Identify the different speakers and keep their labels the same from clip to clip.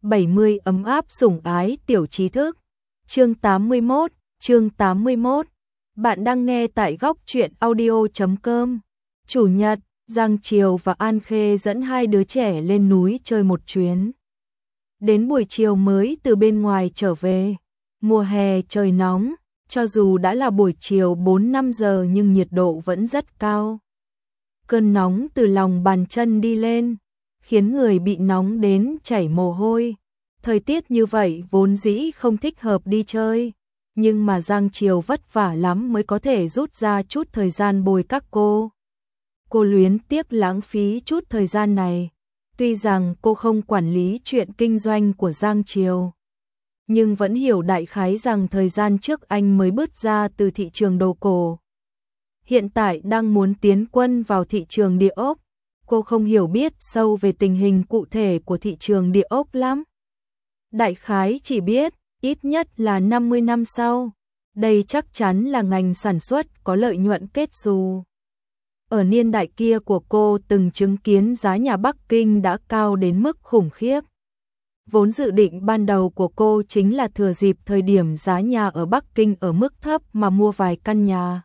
Speaker 1: 70 ấm áp sủng ái tiểu trí thức. Chương 81. Bạn đang nghe tại góc truyện audio.com. Chủ nhật, Giang Triều và An Khê dẫn hai đứa trẻ lên núi chơi một chuyến. Đến buổi chiều mới từ bên ngoài trở về. Mùa hè trời nóng, cho dù đã là buổi chiều 4-5 giờ nhưng nhiệt độ vẫn rất cao. Cơn nóng từ lòng bàn chân đi lên, khiến người bị nóng đến chảy mồ hôi. Thời tiết như vậy vốn dĩ không thích hợp đi chơi, nhưng mà Giang Triều vất vả lắm mới có thể rút ra chút thời gian bồi các cô. Cô luyến tiếc lãng phí chút thời gian này. Tuy rằng cô không quản lý chuyện kinh doanh của Giang Triều, nhưng vẫn hiểu đại khái rằng thời gian trước anh mới bước ra từ thị trường đồ cổ. Hiện tại đang muốn tiến quân vào thị trường địa ốc. Cô không hiểu biết sâu về tình hình cụ thể của thị trường địa ốc lắm. Đại khái chỉ biết, ít nhất là 50 năm sau, đây chắc chắn là ngành sản xuất có lợi nhuận kết xù. Ở niên đại kia của cô từng chứng kiến giá nhà Bắc Kinh đã cao đến mức khủng khiếp. Vốn dự định ban đầu của cô chính là thừa dịp thời điểm giá nhà ở Bắc Kinh ở mức thấp mà mua vài căn nhà.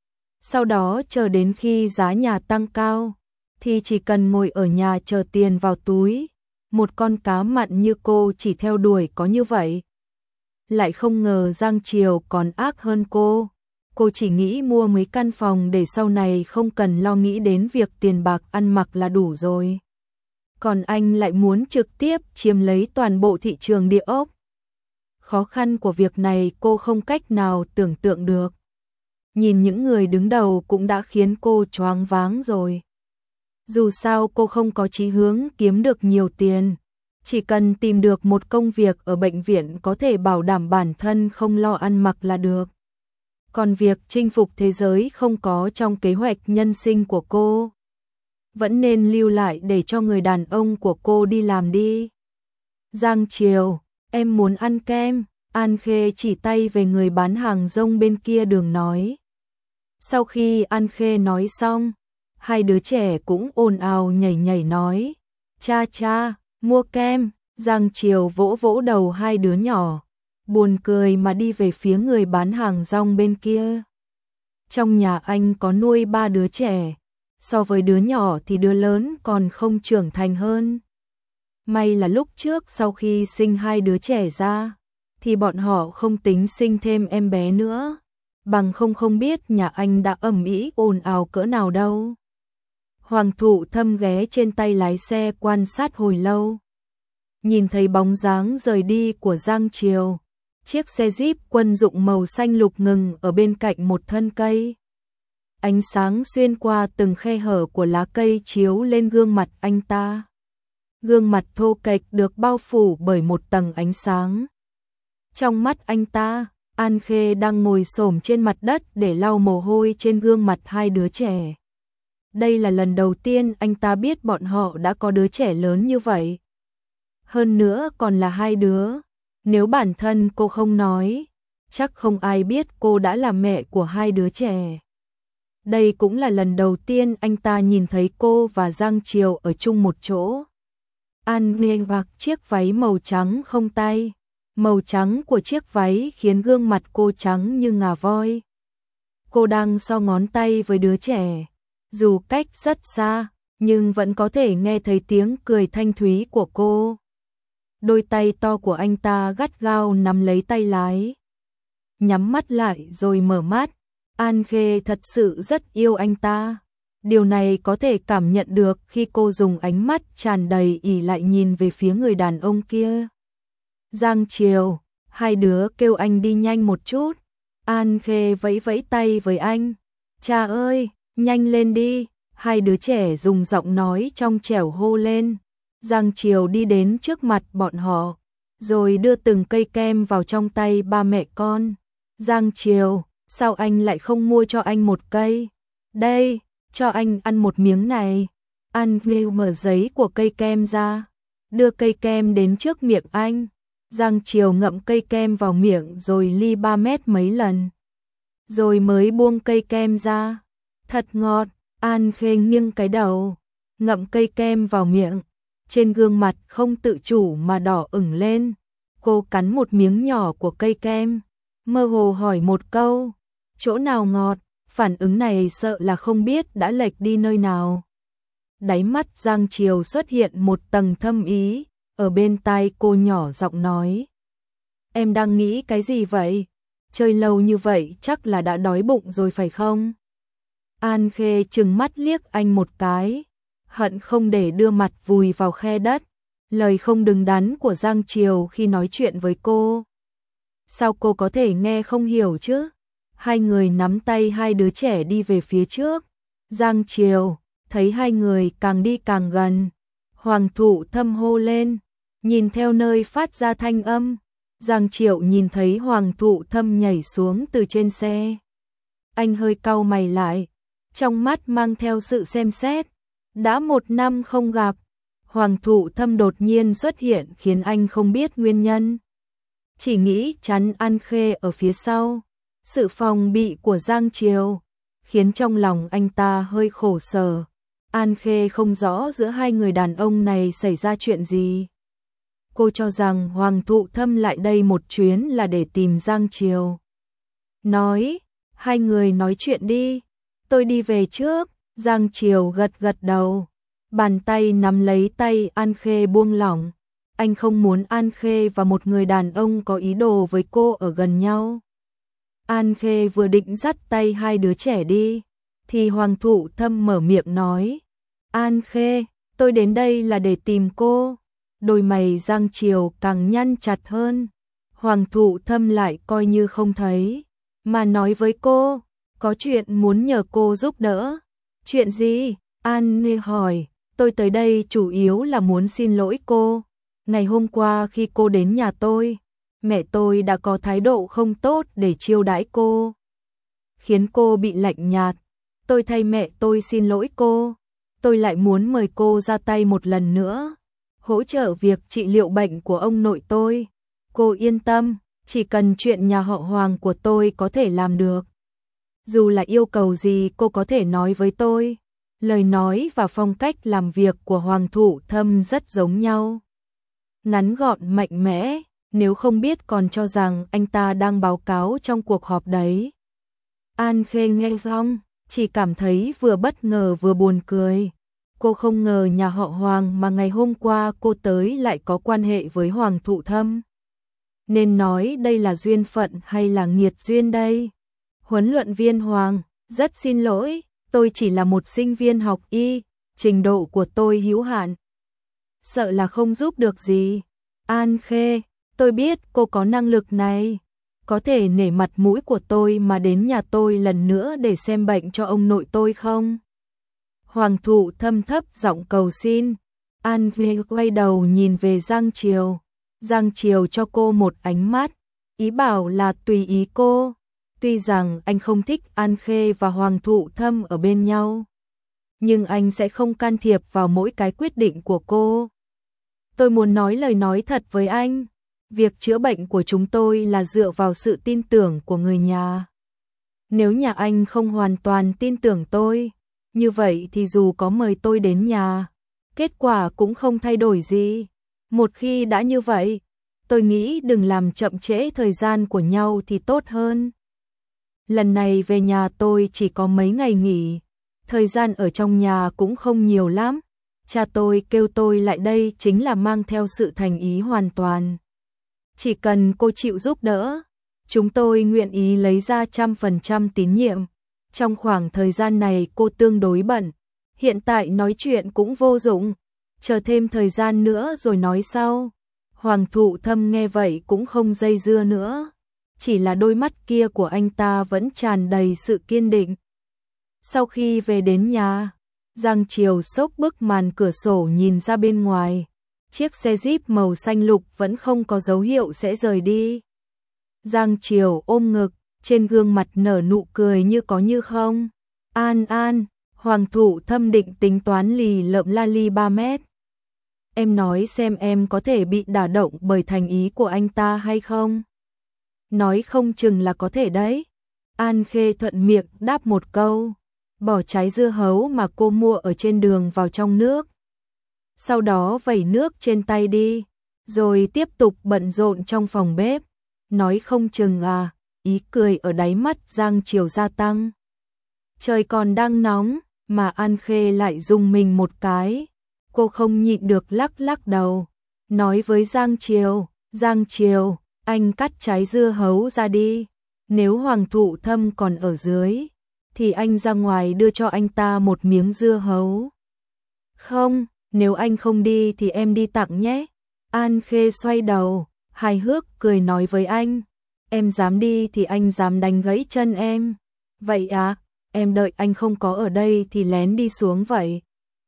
Speaker 1: Sau đó chờ đến khi giá nhà tăng cao, thì chỉ cần ngồi ở nhà chờ tiền vào túi. Một con cá mặn như cô chỉ theo đuổi có như vậy. Lại không ngờ Giang Triều còn ác hơn cô. Cô chỉ nghĩ mua mấy căn phòng để sau này không cần lo nghĩ đến việc tiền bạc ăn mặc là đủ rồi. Còn anh lại muốn trực tiếp chiếm lấy toàn bộ thị trường địa ốc. Khó khăn của việc này cô không cách nào tưởng tượng được. Nhìn những người đứng đầu cũng đã khiến cô choáng váng rồi. Dù sao cô không có chí hướng kiếm được nhiều tiền, chỉ cần tìm được một công việc ở bệnh viện có thể bảo đảm bản thân không lo ăn mặc là được. Còn việc chinh phục thế giới không có trong kế hoạch nhân sinh của cô. Vẫn nên lưu lại để cho người đàn ông của cô đi làm đi. Giang Triều, em muốn ăn kem. An Khê chỉ tay về người bán hàng rong bên kia đường nói. Sau khi An Khê nói xong, hai đứa trẻ cũng ồn ào nhảy nhảy nói. Cha, mua kem. Giang Triều vỗ vỗ đầu hai đứa nhỏ, buồn cười mà đi về phía người bán hàng rong bên kia. Trong nhà anh có nuôi 3 đứa trẻ, so với đứa nhỏ thì đứa lớn còn không trưởng thành hơn. May là lúc trước sau khi sinh hai đứa trẻ ra, thì bọn họ không tính sinh thêm em bé nữa, bằng không biết nhà anh đã ầm ĩ ồn ào cỡ nào đâu. Hoàng Thụ Thâm ghé trên tay lái xe quan sát hồi lâu. Nhìn thấy bóng dáng rời đi của Giang Triều, chiếc xe Jeep quân dụng màu xanh lục ngừng ở bên cạnh một thân cây. Ánh sáng xuyên qua từng khe hở của lá cây chiếu lên gương mặt anh ta. Gương mặt thô kệch được bao phủ bởi một tầng ánh sáng. Trong mắt anh ta, An Khê đang ngồi xổm trên mặt đất để lau mồ hôi trên gương mặt hai đứa trẻ. Đây là lần đầu tiên anh ta biết bọn họ đã có đứa trẻ lớn như vậy. Hơn nữa còn là hai đứa. Nếu bản thân cô không nói, chắc không ai biết cô đã là mẹ của hai đứa trẻ. Đây cũng là lần đầu tiên anh ta nhìn thấy cô và Giang Triều ở chung một chỗ. An Khê mặc chiếc váy màu trắng không tay. Màu trắng của chiếc váy khiến gương mặt cô trắng như ngà voi. Cô đang so ngón tay với đứa trẻ. Dù cách rất xa, nhưng vẫn có thể nghe thấy tiếng cười thanh thúy của cô. Đôi tay to của anh ta gắt gao nắm lấy tay lái. Nhắm mắt lại rồi mở mắt. An Khê thật sự rất yêu anh ta. Điều này có thể cảm nhận được khi cô dùng ánh mắt tràn đầy ỷ lại nhìn về phía người đàn ông kia. Giang Triều, hai đứa kêu anh đi nhanh một chút. An Khê vẫy vẫy tay với anh. Cha ơi, nhanh lên đi. Hai đứa trẻ dùng giọng nói trong trẻo hô lên. Giang Triều đi đến trước mặt bọn họ, rồi đưa từng cây kem vào trong tay ba mẹ con. Giang Triều, sao anh lại không mua cho anh một cây? Đây, cho anh ăn một miếng này. An Khê mở giấy của cây kem ra, đưa cây kem đến trước miệng anh. Giang Triều ngậm cây kem vào miệng rồi li 3 mét mấy lần, rồi mới buông cây kem ra. Thật ngọt. An Khê nghiêng cái đầu, ngậm cây kem vào miệng. trên gương mặt không tự chủ mà đỏ ửng lên. Cô cắn một miếng nhỏ của cây kem, mơ hồ hỏi một câu, chỗ nào ngọt, phản ứng này sợ là không biết đã lệch đi nơi nào. Đáy mắt Giang Triều xuất hiện một tầng thâm ý, ở bên tai cô nhỏ giọng nói. Em đang nghĩ cái gì vậy? Chơi lâu như vậy chắc là đã đói bụng rồi phải không? An Khê trừng mắt liếc anh một cái, hận không để đưa mặt vùi vào khe đất. Lời không đứng đắn của Giang Triều khi nói chuyện với cô. Sao cô có thể nghe không hiểu chứ? Hai người nắm tay hai đứa trẻ đi về phía trước. Giang Triều thấy hai người càng đi càng gần. Hoàng Thụ Thâm hô lên, nhìn theo nơi phát ra thanh âm. Giang Triều nhìn thấy Hoàng Thụ Thâm nhảy xuống từ trên xe. Anh hơi cau mày lại, trong mắt mang theo sự xem xét. Đã 1 năm không gặp, Hoàng Thụ Thâm đột nhiên xuất hiện khiến anh không biết nguyên nhân. Chỉ nghĩ chắn An Khê ở phía sau. Sự phòng bị của Giang Triều khiến trong lòng anh ta hơi khổ sở. An Khê không rõ giữa hai người đàn ông này xảy ra chuyện gì. Cô cho rằng Hoàng Thụ Thâm lại đây một chuyến là để tìm Giang Triều. Nói, hai người nói chuyện đi, tôi đi về trước. Giang Triều gật gật đầu, bàn tay nắm lấy tay An Khê buông lỏng. Anh không muốn An Khê và một người đàn ông có ý đồ với cô ở gần nhau. An Khê vừa định dắt tay hai đứa trẻ đi, thì Hoàng Thụ Thâm mở miệng nói. An Khê, tôi đến đây là để tìm cô. Đôi mày Giang Triều càng nhăn chặt hơn. Hoàng Thụ Thâm lại coi như không thấy, mà nói với cô, có chuyện muốn nhờ cô giúp đỡ. Chuyện gì? An Khê hỏi. Tôi tới đây chủ yếu là muốn xin lỗi cô. Ngày hôm qua khi cô đến nhà tôi, mẹ tôi đã có thái độ không tốt để chiêu đãi cô, khiến cô bị lạnh nhạt. Tôi thay mẹ tôi xin lỗi cô. Tôi lại muốn mời cô ra tay một lần nữa, hỗ trợ việc trị liệu bệnh của ông nội tôi. Cô yên tâm, chỉ cần chuyện nhà họ Hoàng của tôi có thể làm được. Dù là yêu cầu gì cô có thể nói với tôi. Lời nói và phong cách làm việc của Hoàng Thụ Thâm rất giống nhau. Ngắn gọn mạnh mẽ, nếu không biết còn cho rằng anh ta đang báo cáo trong cuộc họp đấy. An Khê nghe xong, chỉ cảm thấy vừa bất ngờ vừa buồn cười. Cô không ngờ nhà họ Hoàng mà ngày hôm qua cô tới lại có quan hệ với Hoàng Thụ Thâm. Nên nói đây là duyên phận hay là nghiệt duyên đây? Huấn luyện viên Hoàng, rất xin lỗi, tôi chỉ là một sinh viên học y, trình độ của tôi hữu hạn. Sợ là không giúp được gì. An Khê, tôi biết cô có năng lực này. Có thể nể mặt mũi của tôi mà đến nhà tôi lần nữa để xem bệnh cho ông nội tôi không? Hoàng Thụ Thâm thấp giọng cầu xin. An Khê quay đầu nhìn về Giang Triều. Giang Triều cho cô một ánh mắt, ý bảo là tùy ý cô. Tuy rằng anh không thích An Khê và Hoàng Thụ Thâm ở bên nhau, nhưng anh sẽ không can thiệp vào mỗi cái quyết định của cô. Tôi muốn nói lời nói thật với anh. Việc chữa bệnh của chúng tôi là dựa vào sự tin tưởng của người nhà. Nếu nhà anh không hoàn toàn tin tưởng tôi, như vậy thì dù có mời tôi đến nhà, kết quả cũng không thay đổi gì. Một khi đã như vậy, tôi nghĩ đừng làm chậm trễ thời gian của nhau thì tốt hơn. Lần này về nhà tôi chỉ có mấy ngày nghỉ, thời gian ở trong nhà cũng không nhiều lắm. Cha tôi kêu tôi lại đây chính là mang theo sự thành ý hoàn toàn. Chỉ cần cô chịu giúp đỡ, chúng tôi nguyện ý lấy ra 100% tín nhiệm. Trong khoảng thời gian này cô tương đối bận, hiện tại nói chuyện cũng vô dụng, chờ thêm thời gian nữa rồi nói sau. Hoàng Thụ Thâm nghe vậy cũng không dây dưa nữa, chỉ là đôi mắt kia của anh ta vẫn tràn đầy sự kiên định. Sau khi về đến nhà, Giang Triều xốc bức màn cửa sổ nhìn ra bên ngoài. Chiếc xe Jeep màu xanh lục vẫn không có dấu hiệu sẽ rời đi. Giang Triều ôm ngực, trên gương mặt nở nụ cười như có như không. An, Hoàng Thụ Thâm định tính toán lì lợm la ly 3 mét. Em nói xem em có thể bị đả động bởi thành ý của anh ta hay không? Nói không chừng là có thể đấy. An Khê thuận miệng đáp một câu, bỏ trái dưa hấu mà cô mua ở trên đường vào trong nước. sau đó vẩy nước trên tay đi, rồi tiếp tục bận rộn trong phòng bếp. Nói không chừng à, ý cười ở đáy mắt Giang Triều gia tăng. Trời còn đang nóng, mà An Khê lại rùng mình một cái. Cô không nhịn được lắc lắc đầu, nói với Giang Triều, anh cắt trái dưa hấu ra đi. Nếu Hoàng Thụ Thâm còn ở dưới, thì anh ra ngoài đưa cho anh ta một miếng dưa hấu. Không, nếu anh không đi thì em đi tặng nhé. An Khê xoay đầu, hài hước cười nói với anh. Em dám đi thì anh dám đánh gãy chân em. Vậy à, em đợi anh không có ở đây thì lén đi xuống vậy.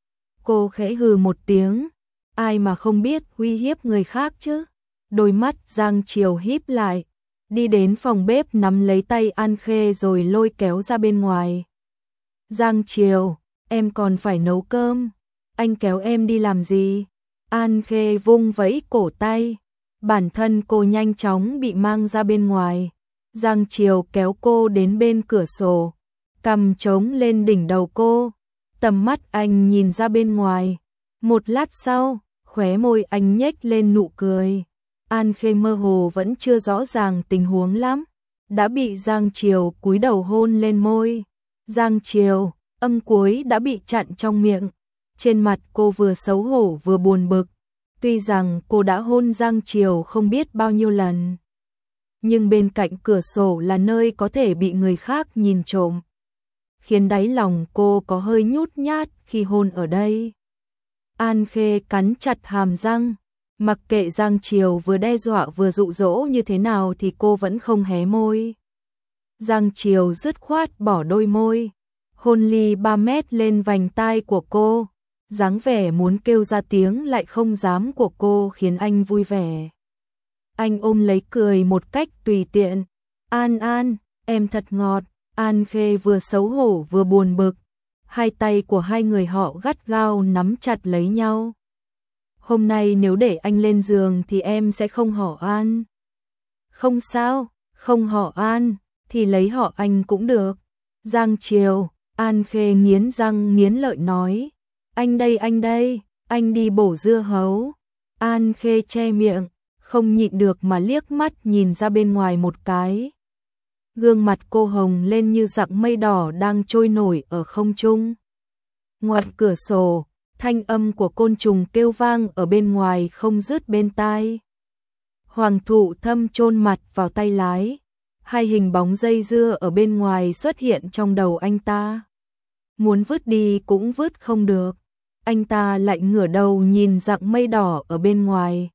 Speaker 1: Cô khẽ hừ một tiếng, ai mà không biết uy hiếp người khác chứ. Đôi mắt Giang Triều híp lại, đi đến phòng bếp nắm lấy tay An Khê rồi lôi kéo ra bên ngoài. Giang Triều, em còn phải nấu cơm, anh kéo em đi làm gì? An Khê vung vẫy cổ tay, bản thân cô nhanh chóng bị mang ra bên ngoài. Giang Triều kéo cô đến bên cửa sổ, cầm trống lên đỉnh đầu cô, tầm mắt anh nhìn ra bên ngoài. Một lát sau, khóe môi anh nhếch lên nụ cười. An Khê mơ hồ vẫn chưa rõ ràng tình huống lắm, đã bị Giang Triều cúi đầu hôn lên môi. Giang Triều, âm cuối đã bị chặn trong miệng. Trên mặt cô vừa xấu hổ vừa buồn bực. Tuy rằng cô đã hôn Giang Triều không biết bao nhiêu lần, nhưng bên cạnh cửa sổ là nơi có thể bị người khác nhìn trộm, khiến đáy lòng cô có hơi nhút nhát khi hôn ở đây. An Khê cắn chặt hàm răng, mặc kệ Giang Triều vừa đe dọa vừa dụ dỗ như thế nào thì cô vẫn không hé môi. Giang Triều dứt khoát bỏ đôi môi, hôn ly 3 mét lên vành tai của cô, dáng vẻ muốn kêu ra tiếng lại không dám của cô khiến anh vui vẻ. Anh ôm lấy cười một cách tùy tiện. An, em thật ngọt. An Khê vừa xấu hổ vừa buồn bực. Hai tay của hai người họ gắt gao nắm chặt lấy nhau. Hôm nay nếu để anh lên giường thì em sẽ không họ An. Không sao, không họ An, thì lấy họ anh cũng được. Giang Triều, An Khê nghiến răng nghiến lợi nói. Anh đây, anh đi bổ dưa hấu. An Khê che miệng, không nhịn được mà liếc mắt nhìn ra bên ngoài một cái. Gương mặt cô hồng lên như giặc mây đỏ đang trôi nổi ở không trung. Ngoài cửa sổ, thanh âm của côn trùng kêu vang ở bên ngoài không dứt bên tai. Hoàng Thụ Thâm chôn mặt vào tay lái, hai hình bóng dây dưa ở bên ngoài xuất hiện trong đầu anh ta. Muốn vứt đi cũng vứt không được. Anh ta lại ngửa đầu nhìn dặng mây đỏ ở bên ngoài.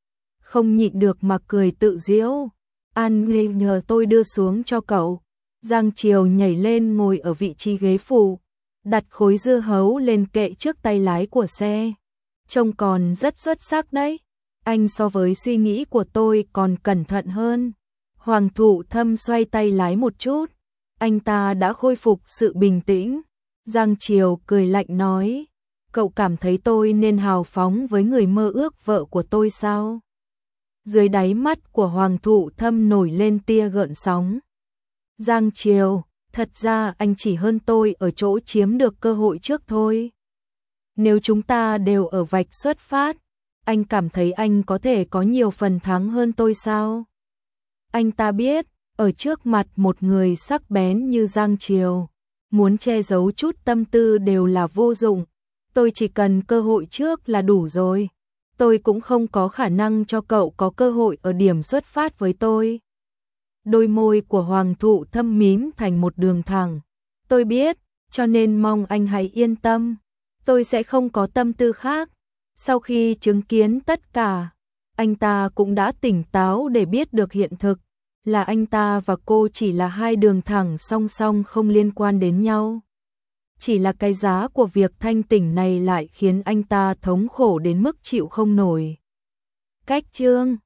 Speaker 1: Không nhịn được mà cười tự giễu. An Nghê nhờ tôi đưa xuống cho cậu. Giang Triều nhảy lên ngồi ở vị trí ghế phụ, đặt khối dưa hấu lên kệ trước tay lái của xe. Trông còn rất xuất sắc đấy. Anh so với suy nghĩ của tôi còn cẩn thận hơn. Hoàng Thụ Thâm xoay tay lái một chút. Anh ta đã khôi phục sự bình tĩnh. Giang Triều cười lạnh nói. Cậu cảm thấy tôi nên hào phóng với người mơ ước vợ của tôi sao? Dưới đáy mắt của Hoàng Thụ Thâm nổi lên tia gợn sóng. Giang Triều, thật ra anh chỉ hơn tôi ở chỗ chiếm được cơ hội trước thôi. Nếu chúng ta đều ở vạch xuất phát, anh cảm thấy anh có thể có nhiều phần thắng hơn tôi sao? Anh ta biết, ở trước mặt một người sắc bén như Giang Triều, muốn che giấu chút tâm tư đều là vô dụng. Tôi chỉ cần cơ hội trước là đủ rồi. Tôi cũng không có khả năng cho cậu có cơ hội ở điểm xuất phát với tôi. Đôi môi của Hoàng Thụ Thâm mím thành một đường thẳng. Tôi biết, cho nên mong anh hãy yên tâm. Tôi sẽ không có tâm tư khác. Sau khi chứng kiến tất cả, anh ta cũng đã tỉnh táo để biết được hiện thực, là anh ta và cô chỉ là hai đường thẳng song song không liên quan đến nhau. Chỉ là cái giá của việc thanh tỉnh này lại khiến anh ta thống khổ đến mức chịu không nổi. Cách chương